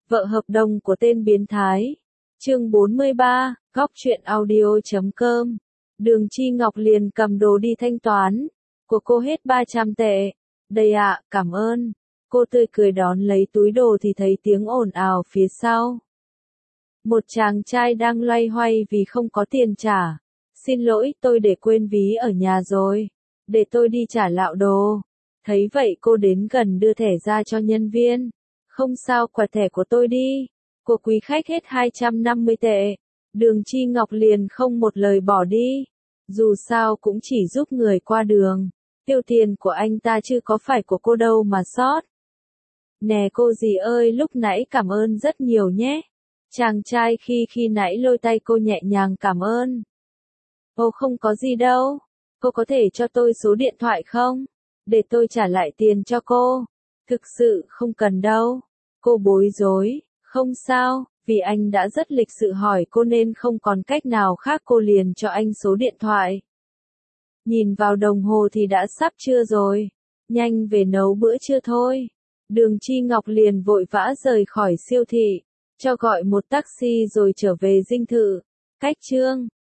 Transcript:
Vợ hợp đồng của tên biến thái. Chương 43, Góc truyện audio.com. Đường Chi Ngọc liền cầm đồ đi thanh toán. Của cô hết 300 tệ. Đây ạ, cảm ơn. Cô tươi cười đón lấy túi đồ thì thấy tiếng ồn ào phía sau. Một chàng trai đang loay hoay vì không có tiền trả. Xin lỗi, tôi để quên ví ở nhà rồi. Để tôi đi trả lạo đồ. Thấy vậy cô đến gần đưa thẻ ra cho nhân viên. Không sao, quẹt thẻ của tôi đi. Của quý khách hết 250 tệ. Đường Chi Ngọc liền không một lời bỏ đi. Dù sao cũng chỉ giúp người qua đường. Tiêu tiền của anh ta chứ có phải của cô đâu mà sót. Nè cô dì ơi, lúc nãy cảm ơn rất nhiều nhé. Chàng trai khi nãy lôi tay cô nhẹ nhàng cảm ơn. Ồ không có gì đâu. Cô có thể cho tôi số điện thoại không? Để tôi trả lại tiền cho cô. Thực sự không cần đâu. Cô bối rối. Không sao, vì anh đã rất lịch sự hỏi cô nên không còn cách nào khác, cô liền cho anh số điện thoại. Nhìn vào đồng hồ thì đã sắp trưa rồi. Nhanh về nấu bữa trưa thôi. Đường Chi Ngọc liền vội vã rời khỏi siêu thị. Cho gọi một taxi rồi trở về dinh thự. Cách Trương.